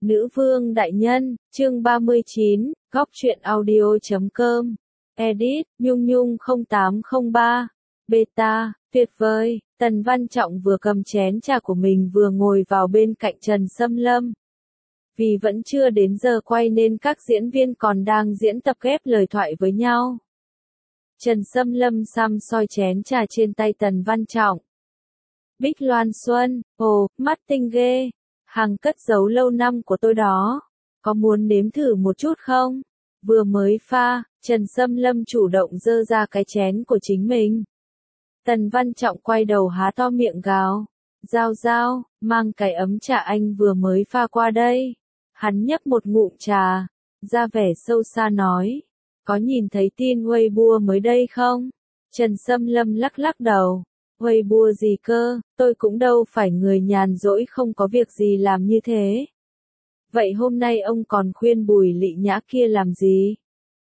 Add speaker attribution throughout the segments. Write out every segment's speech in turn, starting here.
Speaker 1: Nữ vương đại nhân, chương 39, góc truyện audio.com. Edit, Nhung Nhung 0803. Beta, tuyệt vời. Tần Văn Trọng vừa cầm chén trà của mình vừa ngồi vào bên cạnh Trần Sâm Lâm. Vì vẫn chưa đến giờ quay nên các diễn viên còn đang diễn tập ghép lời thoại với nhau. Trần Sâm Lâm xăm soi chén trà trên tay Tần Văn Trọng. Bích Loan Xuân, ồ, mắt tinh ghê. Hàng cất giấu lâu năm của tôi đó. Có muốn nếm thử một chút không? Vừa mới pha, Trần Sâm Lâm chủ động dơ ra cái chén của chính mình. Tần Văn Trọng quay đầu há to miệng gào. Giao giao, mang cái ấm trà anh vừa mới pha qua đây. Hắn nhấp một ngụm trà, ra vẻ sâu xa nói. Có nhìn thấy tin Weibo mới đây không? Trần Sâm Lâm lắc lắc đầu. Weibo gì cơ, tôi cũng đâu phải người nhàn rỗi không có việc gì làm như thế. Vậy hôm nay ông còn khuyên Bùi Lị Nhã kia làm gì?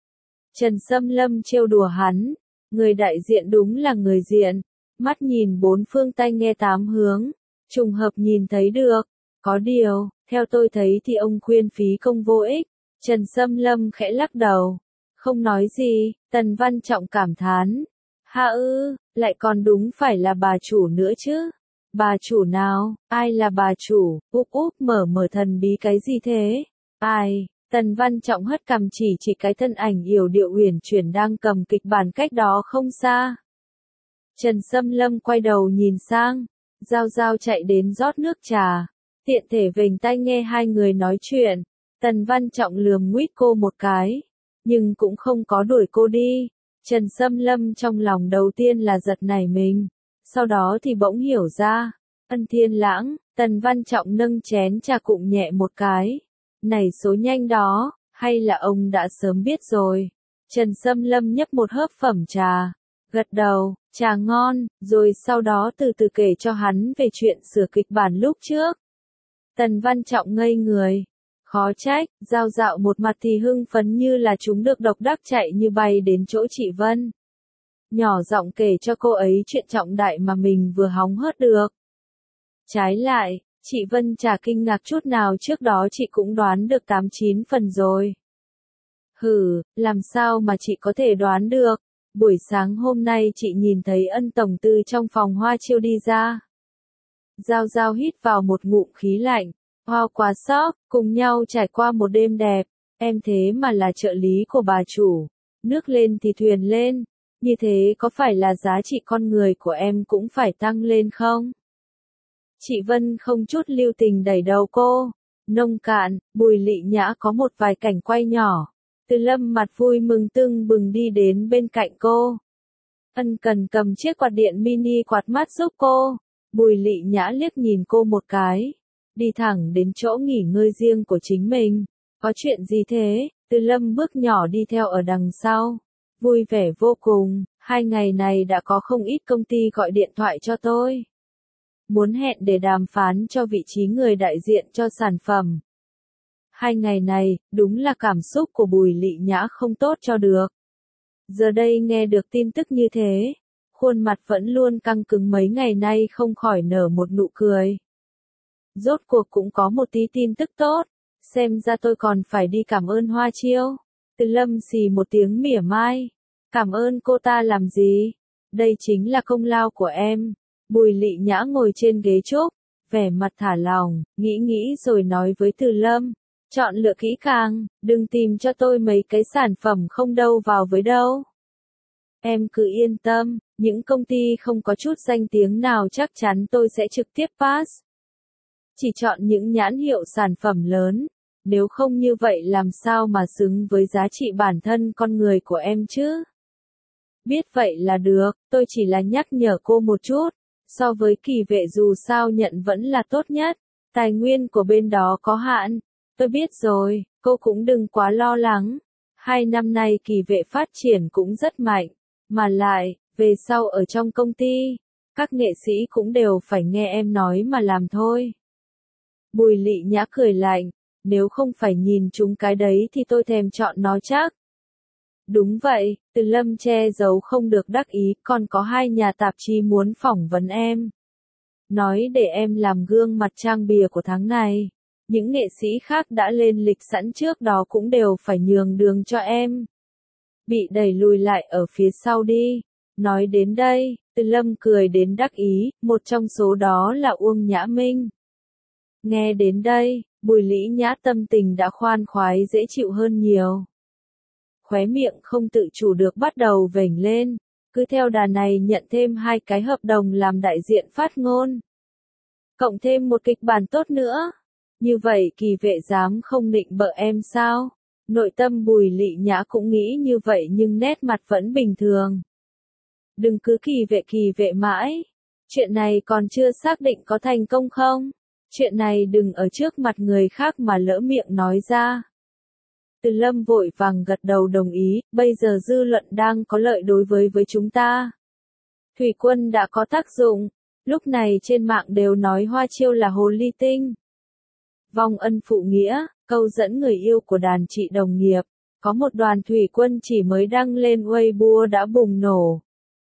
Speaker 1: Trần Sâm Lâm trêu đùa hắn, người đại diện đúng là người diện, mắt nhìn bốn phương tai nghe tám hướng, trùng hợp nhìn thấy được. Có điều, theo tôi thấy thì ông khuyên phí công vô ích. Trần Sâm Lâm khẽ lắc đầu, không nói gì. Tần Văn Trọng cảm thán. Ha ư, lại còn đúng phải là bà chủ nữa chứ. Bà chủ nào, ai là bà chủ, úp úp mở thần bí cái gì thế? Ai? Tần Văn Trọng hất cằm chỉ cái thân ảnh yểu điệu uyển chuyển đang cầm kịch bản cách đó không xa. Trần Sâm Lâm quay đầu nhìn sang, Giao Giao chạy đến rót nước trà, tiện thể vểnh tai nghe hai người nói chuyện. Tần Văn Trọng lườm nguýt cô một cái, nhưng cũng không có đuổi cô đi. Trần Sâm Lâm trong lòng đầu tiên là giật nảy mình, sau đó thì bỗng hiểu ra. Ân Thiên Lãng, Tần Văn Trọng nâng chén trà cụng nhẹ một cái. Này số nhanh đó, hay là ông đã sớm biết rồi? Trần Sâm Lâm nhấp một hớp phẩm trà, gật đầu, trà ngon, rồi sau đó từ từ kể cho hắn về chuyện sửa kịch bản lúc trước. Tần Văn Trọng ngây người. Khó trách, Giao Dạo một mặt thì hưng phấn như là chúng được độc đắc chạy như bay đến chỗ chị Vân. Nhỏ giọng kể cho cô ấy chuyện trọng đại mà mình vừa hóng hớt được. Trái lại, chị Vân chả kinh ngạc chút nào, trước đó chị cũng đoán được 8-9 phần rồi. Hừ, làm sao mà chị có thể đoán được? Buổi sáng hôm nay chị nhìn thấy Ân tổng từ trong phòng hoa chiêu đi ra. Giao Giao hít vào một ngụm khí lạnh. Wow, quá sốc, cùng nhau trải qua một đêm đẹp, em thế mà là trợ lý của bà chủ. Nước lên thì thuyền lên, như thế có phải là giá trị con người của em cũng phải tăng lên không? Chị Vân không chút lưu tình đẩy đầu cô. Nông Cạn, Bùi Lị Nhã có một vài cảnh quay nhỏ. Từ Lâm mặt vui mừng tưng bừng đi đến bên cạnh cô. Ân cần cầm chiếc quạt điện mini quạt mát giúp cô. Bùi Lị Nhã liếc nhìn cô một cái, đi thẳng đến chỗ nghỉ ngơi riêng của chính mình. Có chuyện gì thế? Từ Lâm bước nhỏ đi theo ở đằng sau. Vui vẻ vô cùng, 2 ngày này đã có không ít công ty gọi điện thoại cho tôi. Muốn hẹn để đàm phán cho vị trí người đại diện cho sản phẩm. 2 ngày này, đúng là cảm xúc của Bùi Lị Nhã không tốt cho được. Giờ đây nghe được tin tức như thế, khuôn mặt vẫn luôn căng cứng mấy ngày nay không khỏi nở một nụ cười. Rốt cuộc cũng có một tí tin tức tốt, xem ra tôi còn phải đi cảm ơn Hoa Chiêu. Từ Lâm xì một tiếng mỉa mai. Cảm ơn cô ta làm gì? Đây chính là công lao của em. Bùi Lị Nhã ngồi trên ghế trúc, vẻ mặt thả lỏng, nghĩ rồi nói với Từ Lâm. Chọn lựa kỹ càng, đừng tìm cho tôi mấy cái sản phẩm không đâu vào với đâu. Em cứ yên tâm, những công ty không có chút danh tiếng nào chắc chắn tôi sẽ trực tiếp pass. Chỉ chọn những nhãn hiệu sản phẩm lớn, nếu không như vậy làm sao mà xứng với giá trị bản thân con người của em chứ? Biết vậy là được, tôi chỉ là nhắc nhở cô một chút, so với Kỳ Vệ dù sao nhận vẫn là tốt nhất, tài nguyên của bên đó có hạn. Tôi biết rồi, cô cũng đừng quá lo lắng. 2 năm nay Kỳ Vệ phát triển cũng rất mạnh, mà lại, về sau ở trong công ty, các nghệ sĩ cũng đều phải nghe em nói mà làm thôi. Bùi Lị Nhã cười lạnh, nếu không phải nhìn chúng cái đấy thì tôi thèm chọn nó chắc. Đúng vậy, Từ Lâm che giấu không được đắc ý, còn có 2 nhà tạp chí muốn phỏng vấn em. Nói để em làm gương mặt trang bìa của tháng này. những nghệ sĩ khác đã lên lịch sẵn trước đó cũng đều phải nhường đường cho em. Bị đẩy lùi lại ở phía sau đi. Nói đến đây, Từ Lâm cười đến đắc ý, một trong số đó là Uông Nhã Minh. Nghe đến đây, Bùi Lĩ Nhã tâm tình đã khoan khoái dễ chịu hơn nhiều. Khóe miệng không tự chủ được bắt đầu vểnh lên, cứ theo đà này nhận thêm 2 cái hợp đồng làm đại diện phát ngôn. Cộng thêm một kịch bản tốt nữa. Như vậy Kỳ Vệ dám không nịnh bợ em sao? Nội tâm Bùi Lị Nhã cũng nghĩ như vậy nhưng nét mặt vẫn bình thường. Đừng cứ kỳ vệ mãi. Chuyện này còn chưa xác định có thành công không? Chuyện này đừng ở trước mặt người khác mà lỡ miệng nói ra. Từ Lâm vội vàng gật đầu đồng ý, bây giờ dư luận đang có lợi đối với chúng ta. Thủy Quân đã có tác dụng, lúc này trên mạng đều nói Hoa Chiêu là hồ ly tinh. Vong ân phụ nghĩa, câu dẫn người yêu của đàn chị đồng nghiệp, có một đoàn Thủy Quân chỉ mới đăng lên Weibo đã bùng nổ.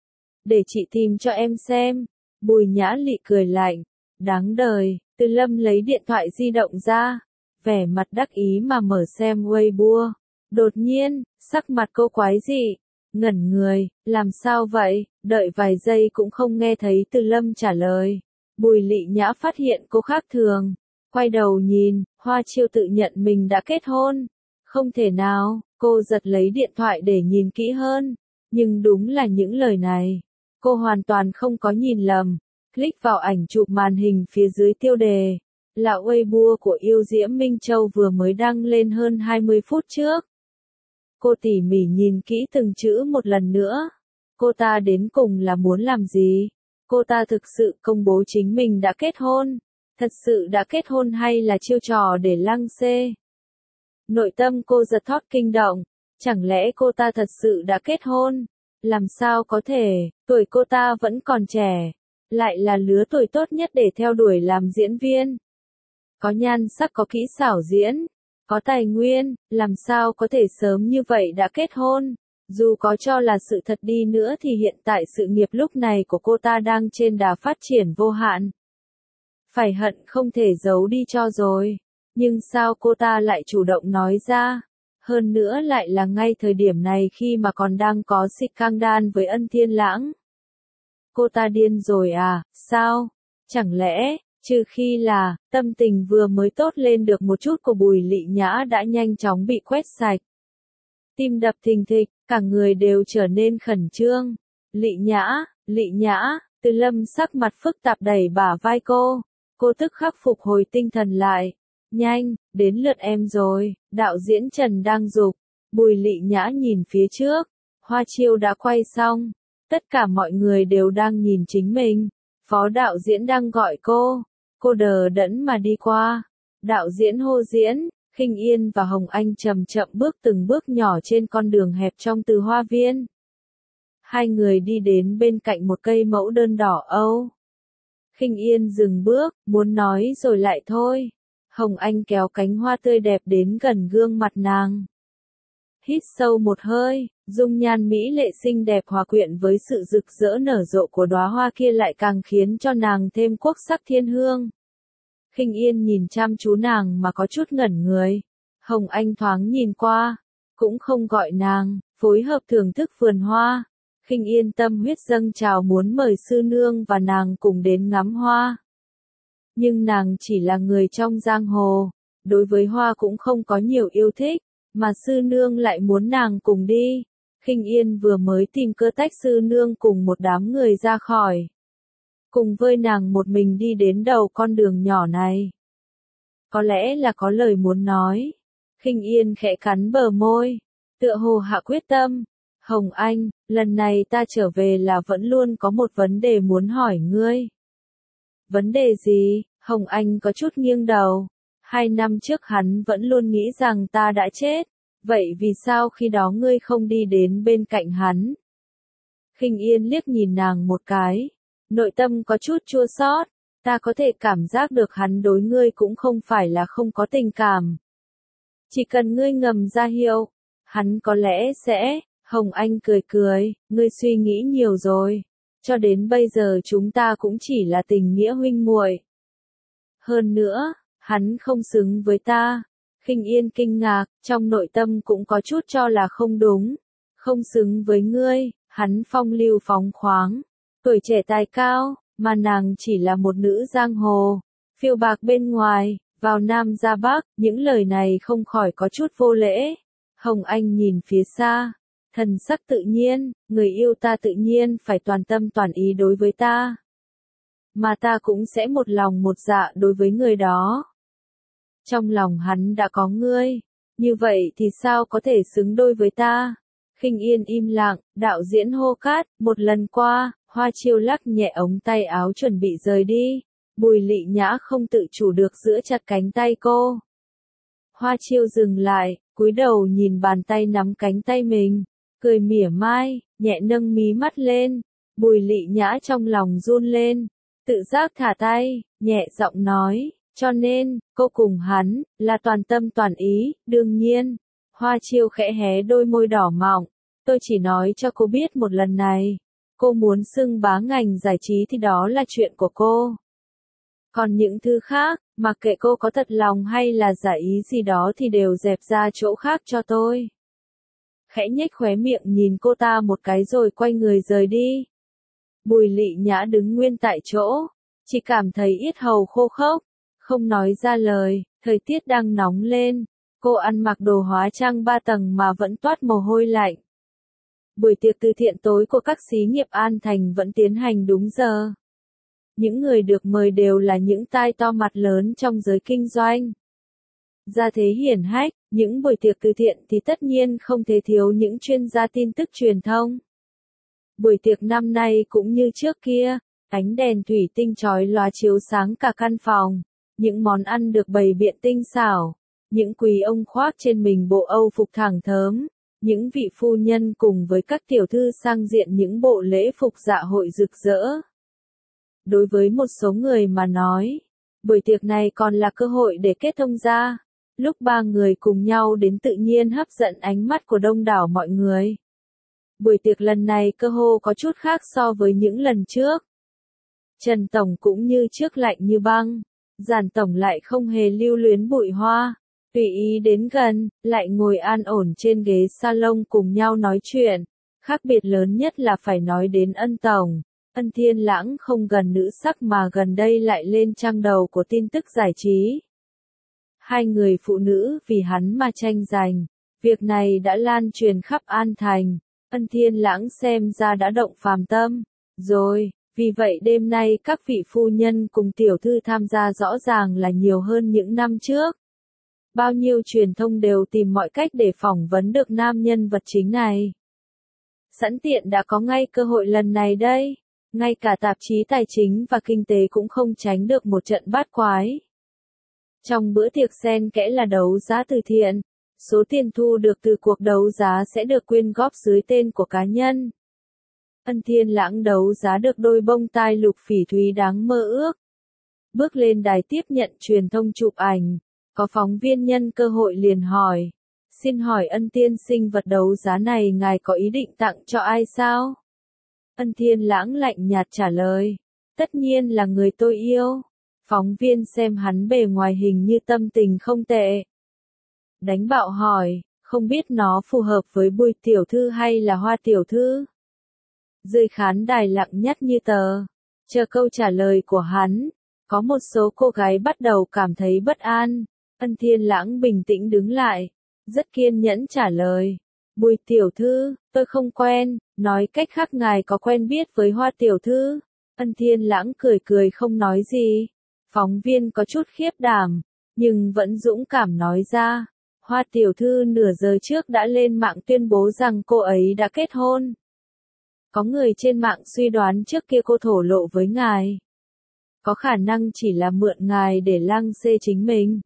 Speaker 1: Để chị tìm cho em xem, Bùi Nhã Lị cười lạnh, đáng đời. Từ Lâm lấy điện thoại di động ra, vẻ mặt đắc ý mà mở xem Weibo. Đột nhiên, sắc mặt cô quái dị, ngẩn người, làm sao vậy, đợi vài giây cũng không nghe thấy Từ Lâm trả lời. Bùi Lị Nhã phát hiện cô khác thường, quay đầu nhìn, Hoa Chiêu tự nhận mình đã kết hôn. Không thể nào, cô giật lấy điện thoại để nhìn kỹ hơn, nhưng đúng là những lời này. Cô hoàn toàn không có nhìn lầm. Click vào ảnh chụp màn hình phía dưới tiêu đề, là Weibo của yêu diễm Minh Châu vừa mới đăng lên hơn 20 phút trước. Cô tỉ mỉ nhìn kỹ từng chữ một lần nữa. Cô ta đến cùng là muốn làm gì? Cô ta thực sự công bố chính mình đã kết hôn? Thật sự đã kết hôn hay là chiêu trò để lăng xê? Nội tâm cô giật thót kinh động. Chẳng lẽ cô ta thật sự đã kết hôn? Làm sao có thể, tuổi cô ta vẫn còn trẻ. Lại là lứa tuổi tốt nhất để theo đuổi làm diễn viên. Có nhan sắc, có kỹ xảo diễn, có tài nguyên, làm sao có thể sớm như vậy đã kết hôn. Dù có cho là sự thật đi nữa thì hiện tại sự nghiệp lúc này của cô ta đang trên đà phát triển vô hạn. Phải hận không thể giấu đi cho rồi. Nhưng sao cô ta lại chủ động nói ra? Hơn nữa lại là ngay thời điểm này khi mà còn đang có scandal với Ân Thiên Lãng. Cô ta điên rồi à, sao? Chẳng lẽ, trừ khi là, tâm tình vừa mới tốt lên được một chút của Bùi Lị Nhã đã nhanh chóng bị quét sạch. Tim đập thình thịch, cả người đều trở nên khẩn trương. Lị Nhã, Từ Lâm sắc mặt phức tạp đẩy bả vai cô. Cô tức khắc phục hồi tinh thần lại. Nhanh, đến lượt em rồi, đạo diễn Trần đang giục. Bùi Lị Nhã nhìn phía trước. Hoa Chiêu đã quay xong. Tất cả mọi người đều đang nhìn chính mình. Phó đạo diễn đang gọi cô. Cô đờ đẫn mà đi qua. Đạo diễn hô diễn, Khinh Yên và Hồng Anh chậm chậm bước từng bước nhỏ trên con đường hẹp trong Từ Hoa Viên. Hai người đi đến bên cạnh một cây mẫu đơn đỏ âu. Khinh Yên dừng bước, muốn nói rồi lại thôi. Hồng Anh kéo cánh hoa tươi đẹp đến gần gương mặt nàng. Hít sâu một hơi, dung nhan mỹ lệ xinh đẹp hòa quyện với sự rực rỡ nở rộ của đóa hoa kia lại càng khiến cho nàng thêm quốc sắc thiên hương. Khinh Yên nhìn chăm chú nàng mà có chút ngẩn người. Hồng Anh thoáng nhìn qua, cũng không gọi nàng, phối hợp thưởng thức vườn hoa. Khinh Yên tâm huyết dâng trào muốn mời sư nương và nàng cùng đến ngắm hoa. Nhưng nàng chỉ là người trong giang hồ, đối với hoa cũng không có nhiều yêu thích, mà sư nương lại muốn nàng cùng đi. Khinh Yên vừa mới tìm cơ tách sư nương cùng một đám người ra khỏi. Cùng với nàng một mình đi đến đầu con đường nhỏ này. Có lẽ là có lời muốn nói. Khinh Yên khẽ cắn bờ môi, tựa hồ hạ quyết tâm. Hồng Anh, lần này ta trở về là vẫn luôn có một vấn đề muốn hỏi ngươi. Vấn đề gì? Hồng Anh có chút nghiêng đầu. 2 năm trước hắn vẫn luôn nghĩ rằng ta đã chết. Vậy vì sao khi đó ngươi không đi đến bên cạnh hắn? Khinh Yên liếc nhìn nàng một cái. Nội tâm có chút chua xót. Ta có thể cảm giác được hắn đối ngươi cũng không phải là không có tình cảm. Chỉ cần ngươi ngầm ra hiệu, hắn có lẽ sẽ. Hồng Anh cười cười, ngươi suy nghĩ nhiều rồi. Cho đến bây giờ chúng ta cũng chỉ là tình nghĩa huynh muội. Hơn nữa, Hắn không xứng với ta. Khinh Yên kinh ngạc, trong nội tâm cũng có chút cho là không đúng. Không xứng với ngươi, hắn phong lưu phóng khoáng, tuổi trẻ tài cao, mà nàng chỉ là một nữ giang hồ, phiêu bạc bên ngoài, vào Nam ra Bắc, những lời này không khỏi có chút vô lễ. Hồng Anh nhìn phía xa, thần sắc tự nhiên, người yêu ta tự nhiên phải toàn tâm toàn ý đối với ta. Mà ta cũng sẽ một lòng một dạ đối với người đó. Trong lòng hắn đã có ngươi, như vậy thì sao có thể xứng đôi với ta? Khinh Yên im lặng, đạo diễn hô cát, một lần qua, Hoa Chiêu lắc nhẹ ống tay áo chuẩn bị rời đi. Bùi Lị Nhã không tự chủ được giữ chặt cánh tay cô. Hoa Chiêu dừng lại, cúi đầu nhìn bàn tay nắm cánh tay mình, cười mỉa mai, nhẹ nâng mí mắt lên. Bùi Lị Nhã trong lòng run lên, tự giác thả tay, nhẹ giọng nói, cho nên, cô cùng hắn, là toàn tâm toàn ý, đương nhiên. Hoa Chiêu khẽ hé đôi môi đỏ mọng, tôi chỉ nói cho cô biết một lần này. Cô muốn xưng bá ngành giải trí thì đó là chuyện của cô. Còn những thứ khác, mặc kệ cô có thật lòng hay là giả ý gì đó thì đều dẹp ra chỗ khác cho tôi. Khẽ nhếch khóe miệng nhìn cô ta một cái rồi quay người rời đi. Bùi Lị Nhã đứng nguyên tại chỗ, chỉ cảm thấy yết hầu khô khốc, không nói ra lời. Thời tiết đang nóng lên, cô ăn mặc đồ hóa trang 3 tầng mà vẫn toát mồ hôi lạnh. Buổi tiệc từ thiện tối của các xí nghiệp An Thành vẫn tiến hành đúng giờ. Những người được mời đều là những tai to mặt lớn trong giới kinh doanh. Gia thế hiển hách, những buổi tiệc từ thiện thì tất nhiên không thể thiếu những chuyên gia tin tức truyền thông. Buổi tiệc năm nay cũng như trước kia, ánh đèn thủy tinh chói lóa chiếu sáng cả căn phòng, những món ăn được bày biện tinh xảo, những quý ông khoác trên mình bộ Âu phục thẳng thớm, những vị phu nhân cùng với các tiểu thư sang diện những bộ lễ phục dạ hội rực rỡ. Đối với một số người mà nói, buổi tiệc này còn là cơ hội để kết thông gia. Lúc 3 người cùng nhau đến tự nhiên hấp dẫn ánh mắt của đông đảo mọi người. Buổi tiệc lần này cơ hồ có chút khác so với những lần trước. Trần Tổng cũng như trước lạnh như băng, Giản Tổng lại không hề lưu luyến bụi hoa, tùy ý đến gần, lại ngồi an ổn trên ghế salon cùng nhau nói chuyện. Khác biệt lớn nhất là phải nói đến Ân Tổng. Ân Thiên Lãng không gần nữ sắc mà gần đây lại lên trang đầu của tin tức giải trí. Hai người phụ nữ vì hắn mà tranh giành, việc này đã lan truyền khắp An Thành. Ân Thiên Lãng xem ra đã động phàm tâm, rồi, vì vậy đêm nay các vị phu nhân cùng tiểu thư tham gia rõ ràng là nhiều hơn những năm trước. Bao nhiêu truyền thông đều tìm mọi cách để phỏng vấn được nam nhân vật chính này. Sẵn tiện đã có ngay cơ hội lần này đây, ngay cả tạp chí tài chính và kinh tế cũng không tránh được một trận bát quái. Trong bữa tiệc xen kẽ là đấu giá từ thiện, số tiền thu được từ cuộc đấu giá sẽ được quyên góp dưới tên của cá nhân. Ân Thiên Lãng đấu giá được đôi bông tai lục phỉ thúy đáng mơ ước. Bước lên đài tiếp nhận truyền thông chụp ảnh, có phóng viên nhân cơ hội liền hỏi. Xin hỏi Ân tiên sinh vật đấu giá này ngài có ý định tặng cho ai sao? Ân Thiên Lãng lạnh nhạt trả lời. Tất nhiên là người tôi yêu. Phóng viên xem hắn bề ngoài hình như tâm tình không tệ. Đánh bạo hỏi, không biết nó phù hợp với Bùi tiểu thư hay là Hoa tiểu thư? Dưới khán đài lặng nhắt như tờ, chờ câu trả lời của hắn. Có một số cô gái bắt đầu cảm thấy bất an. Ân Thiên Lãng bình tĩnh đứng lại, rất kiên nhẫn trả lời. Bùi tiểu thư, tôi không quen, nói cách khác ngài có quen biết với Hoa tiểu thư? Ân Thiên Lãng cười cười không nói gì. Phóng viên có chút khiếp đảm, nhưng vẫn dũng cảm nói ra. Hoa tiểu thư nửa giờ trước đã lên mạng tuyên bố rằng cô ấy đã kết hôn. Có người trên mạng suy đoán trước kia cô thổ lộ với ngài. Có khả năng chỉ là mượn ngài để lăng xê chính mình.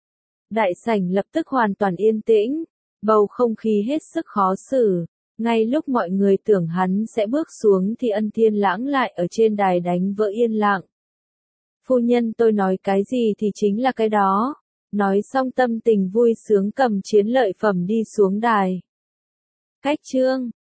Speaker 1: Đại sảnh lập tức hoàn toàn yên tĩnh, bầu không khí hết sức khó xử. Ngay lúc mọi người tưởng hắn sẽ bước xuống thì Ân Thiên Lãng lại ở trên đài đánh vỡ yên lặng. Phu nhân tôi nói cái gì thì chính là cái đó. Nói xong tâm tình vui sướng cầm chiến lợi phẩm đi xuống đài. Cách chương